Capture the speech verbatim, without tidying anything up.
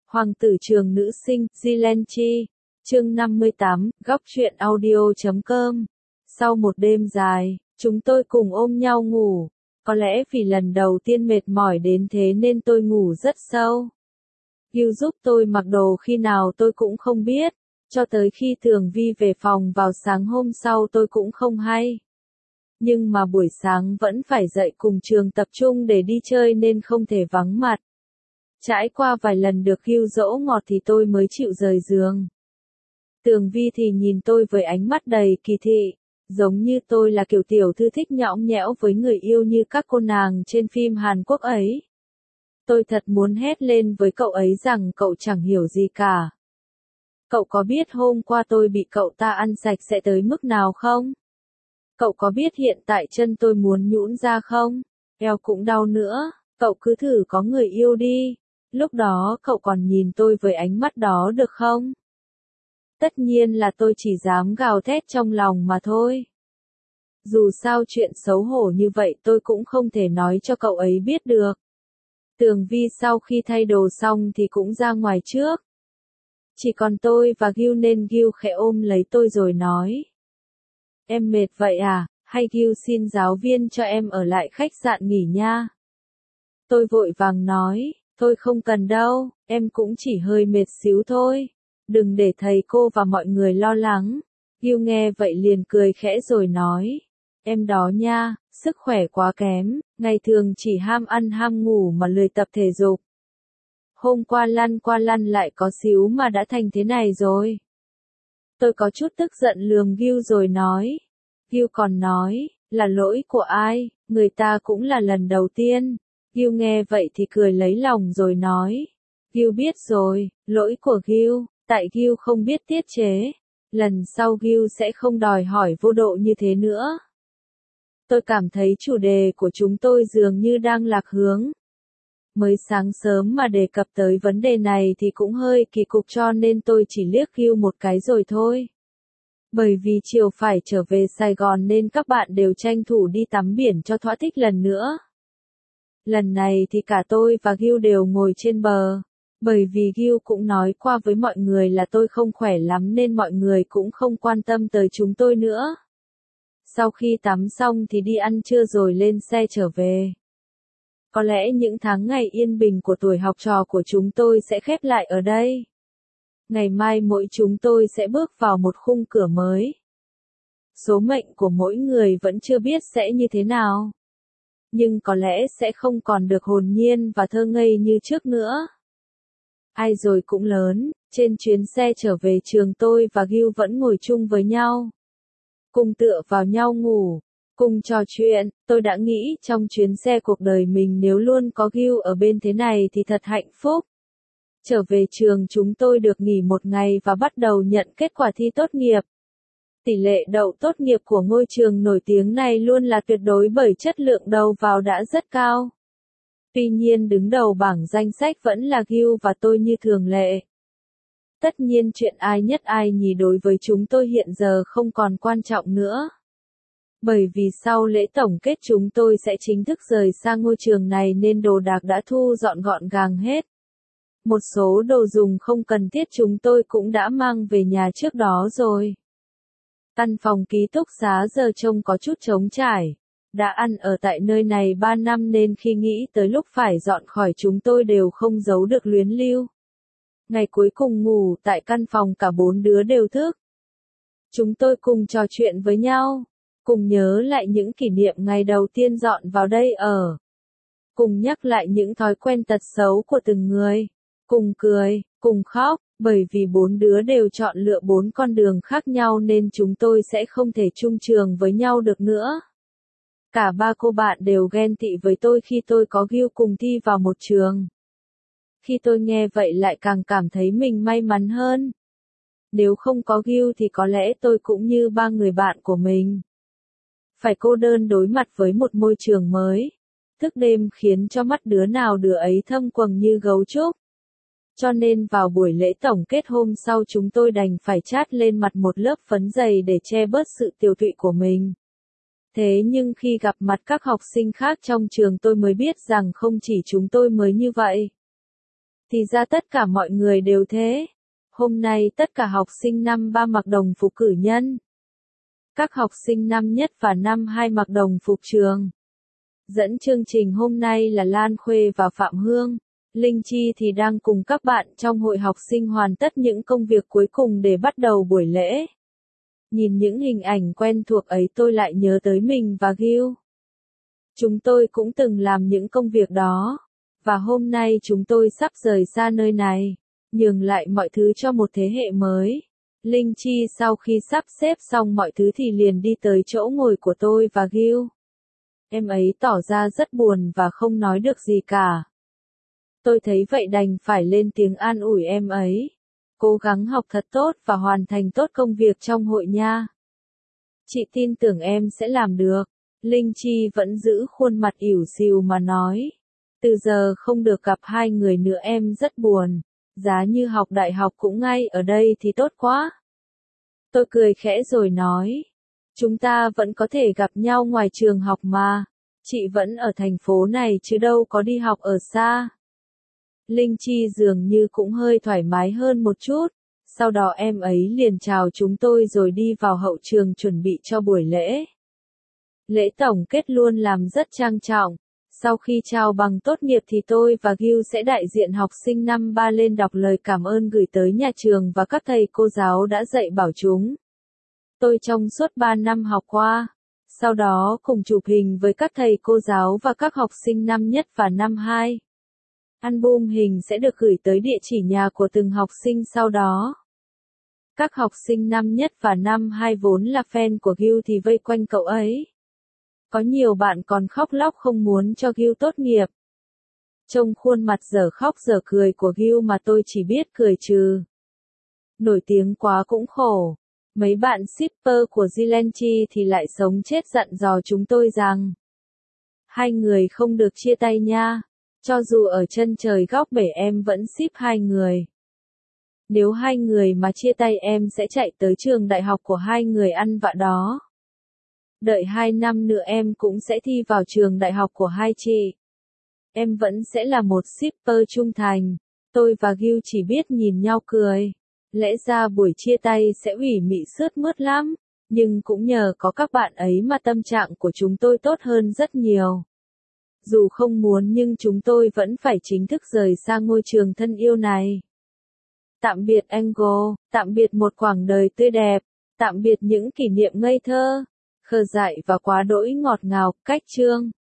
Hoàng tử trường nữ sinh, Zilenchi. Chương năm mươi tám, góc truyện audio chấm com. Sau một đêm dài, chúng tôi cùng ôm nhau ngủ. Có lẽ vì lần đầu tiên mệt mỏi đến thế nên tôi ngủ rất sâu. Gil giúp tôi mặc đồ khi nào tôi cũng không biết, cho tới khi Tường Vi về phòng vào sáng hôm sau tôi cũng không hay. Nhưng mà buổi sáng vẫn phải dậy cùng trường tập trung để đi chơi nên không thể vắng mặt. Trải qua vài lần được Gil dỗ ngọt thì tôi mới chịu rời giường. Tường Vi thì nhìn tôi với ánh mắt đầy kỳ thị, giống như tôi là kiểu tiểu thư thích nhõng nhẽo với người yêu như các cô nàng trên phim Hàn Quốc ấy. Tôi thật muốn hét lên với cậu ấy rằng cậu chẳng hiểu gì cả. Cậu có biết hôm qua tôi bị cậu ta ăn sạch sẽ tới mức nào không? Cậu có biết hiện tại chân tôi muốn nhũn ra không? Eo cũng đau nữa, cậu cứ thử có người yêu đi. Lúc đó cậu còn nhìn tôi với ánh mắt đó được không? Tất nhiên là tôi chỉ dám gào thét trong lòng mà thôi. Dù sao chuyện xấu hổ như vậy tôi cũng không thể nói cho cậu ấy biết được. Tường Vi sau khi thay đồ xong thì cũng ra ngoài trước. Chỉ còn tôi và Gil nên Gil khẽ ôm lấy tôi rồi nói. Em mệt vậy à, hay Gil xin giáo viên cho em ở lại khách sạn nghỉ nha. Tôi vội vàng nói, thôi không cần đâu, em cũng chỉ hơi mệt xíu thôi. Đừng để thầy cô và mọi người lo lắng. Gil nghe vậy liền cười khẽ rồi nói. Em đó nha, sức khỏe quá kém, ngày thường chỉ ham ăn ham ngủ mà lười tập thể dục. Hôm qua lăn qua lăn lại có xíu mà đã thành thế này rồi. Tôi có chút tức giận lườm Gil rồi nói. Gil còn nói, là lỗi của ai, người ta cũng là lần đầu tiên. Gil nghe vậy thì cười lấy lòng rồi nói. Gil biết rồi, lỗi của Gil, tại Gil không biết tiết chế. Lần sau Gil sẽ không đòi hỏi vô độ như thế nữa. Tôi cảm thấy chủ đề của chúng tôi dường như đang lạc hướng. Mới sáng sớm mà đề cập tới vấn đề này thì cũng hơi kỳ cục cho nên tôi chỉ liếc Gil một cái rồi thôi. Bởi vì chiều phải trở về Sài Gòn nên các bạn đều tranh thủ đi tắm biển cho thỏa thích lần nữa. Lần này thì cả tôi và Gil đều ngồi trên bờ. Bởi vì Gil cũng nói qua với mọi người là tôi không khỏe lắm nên mọi người cũng không quan tâm tới chúng tôi nữa. Sau khi tắm xong thì đi ăn trưa rồi lên xe trở về. Có lẽ những tháng ngày yên bình của tuổi học trò của chúng tôi sẽ khép lại ở đây. Ngày mai mỗi chúng tôi sẽ bước vào một khung cửa mới. Số mệnh của mỗi người vẫn chưa biết sẽ như thế nào. Nhưng có lẽ sẽ không còn được hồn nhiên và thơ ngây như trước nữa. Ai rồi cũng lớn, trên chuyến xe trở về trường tôi và Gil vẫn ngồi chung với nhau. Cùng tựa vào nhau ngủ, cùng trò chuyện, tôi đã nghĩ trong chuyến xe cuộc đời mình nếu luôn có Gil ở bên thế này thì thật hạnh phúc. Trở về trường chúng tôi được nghỉ một ngày và bắt đầu nhận kết quả thi tốt nghiệp. Tỷ lệ đậu tốt nghiệp của ngôi trường nổi tiếng này luôn là tuyệt đối bởi chất lượng đầu vào đã rất cao. Tuy nhiên đứng đầu bảng danh sách vẫn là Gil và tôi như thường lệ. Tất nhiên chuyện ai nhất ai nhì đối với chúng tôi hiện giờ không còn quan trọng nữa. Bởi vì sau lễ tổng kết chúng tôi sẽ chính thức rời xa ngôi trường này nên đồ đạc đã thu dọn gọn gàng hết. Một số đồ dùng không cần thiết chúng tôi cũng đã mang về nhà trước đó rồi. Căn phòng ký túc xá giờ trông có chút trống trải. Đã ăn ở tại nơi này ba năm nên khi nghĩ tới lúc phải dọn khỏi chúng tôi đều không giấu được luyến lưu. Ngày cuối cùng ngủ tại căn phòng cả bốn đứa đều thức. Chúng tôi cùng trò chuyện với nhau, cùng nhớ lại những kỷ niệm ngày đầu tiên dọn vào đây ở. Cùng nhắc lại những thói quen tật xấu của từng người, cùng cười, cùng khóc, bởi vì bốn đứa đều chọn lựa bốn con đường khác nhau nên chúng tôi sẽ không thể chung trường với nhau được nữa. Cả ba cô bạn đều ghen tị với tôi khi tôi có Gil cùng thi vào một trường. Khi tôi nghe vậy lại càng cảm thấy mình may mắn hơn. Nếu không có Gil thì có lẽ tôi cũng như ba người bạn của mình. Phải cô đơn đối mặt với một môi trường mới. Thức đêm khiến cho mắt đứa nào đứa ấy thâm quầng như gấu trúc. Cho nên vào buổi lễ tổng kết hôm sau chúng tôi đành phải chát lên mặt một lớp phấn dày để che bớt sự tiều tụy của mình. Thế nhưng khi gặp mặt các học sinh khác trong trường tôi mới biết rằng không chỉ chúng tôi mới như vậy. Thì ra tất cả mọi người đều thế. Hôm nay tất cả học sinh năm ba mặc đồng phục cử nhân. Các học sinh năm nhất và năm hai mặc đồng phục trường. Dẫn chương trình hôm nay là Lan Khuê và Phạm Hương. Linh Chi thì đang cùng các bạn trong hội học sinh hoàn tất những công việc cuối cùng để bắt đầu buổi lễ. Nhìn những hình ảnh quen thuộc ấy tôi lại nhớ tới mình và Gil. Chúng tôi cũng từng làm những công việc đó. Và hôm nay chúng tôi sắp rời xa nơi này, nhường lại mọi thứ cho một thế hệ mới. Linh Chi sau khi sắp xếp xong mọi thứ thì liền đi tới chỗ ngồi của tôi và Gil. Em ấy tỏ ra rất buồn và không nói được gì cả. Tôi thấy vậy đành phải lên tiếng an ủi em ấy. Cố gắng học thật tốt và hoàn thành tốt công việc trong hội nha. Chị tin tưởng em sẽ làm được. Linh Chi vẫn giữ khuôn mặt ỉu xìu mà nói. Từ giờ không được gặp hai người nữa em rất buồn. Giá như học đại học cũng ngay ở đây thì tốt quá. Tôi cười khẽ rồi nói. Chúng ta vẫn có thể gặp nhau ngoài trường học mà. Chị vẫn ở thành phố này chứ đâu có đi học ở xa. Linh Chi dường như cũng hơi thoải mái hơn một chút. Sau đó em ấy liền chào chúng tôi rồi đi vào hậu trường chuẩn bị cho buổi lễ. Lễ tổng kết luôn làm rất trang trọng. Sau khi trao bằng tốt nghiệp thì tôi và Gil sẽ đại diện học sinh năm ba lên đọc lời cảm ơn gửi tới nhà trường và các thầy cô giáo đã dạy bảo chúng. Tôi trong suốt ba năm học qua. Sau đó cùng chụp hình với các thầy cô giáo và các học sinh năm nhất và năm hai. Album hình sẽ được gửi tới địa chỉ nhà của từng học sinh sau đó. Các học sinh năm nhất và năm hai vốn là fan của Gil thì vây quanh cậu ấy. Có nhiều bạn còn khóc lóc không muốn cho Gil tốt nghiệp. Trông khuôn mặt dở khóc dở cười của Gil mà tôi chỉ biết cười trừ. Nổi tiếng quá cũng khổ. Mấy bạn shipper của Zilenchi thì lại sống chết dặn dò chúng tôi rằng hai người không được chia tay nha. Cho dù ở chân trời góc bể em vẫn ship hai người. Nếu hai người mà chia tay em sẽ chạy tới trường đại học của hai người ăn vạ đó. Đợi hai năm nữa em cũng sẽ thi vào trường đại học của hai chị. Em vẫn sẽ là một shipper trung thành. Tôi và Gil chỉ biết nhìn nhau cười. Lẽ ra buổi chia tay sẽ ủy mị sướt mướt lắm. Nhưng cũng nhờ có các bạn ấy mà tâm trạng của chúng tôi tốt hơn rất nhiều. Dù không muốn nhưng chúng tôi vẫn phải chính thức rời xa ngôi trường thân yêu này. Tạm biệt Angle, tạm biệt một quãng đời tươi đẹp, tạm biệt những kỷ niệm ngây thơ, khờ dại và quá đỗi ngọt ngào, cách chương.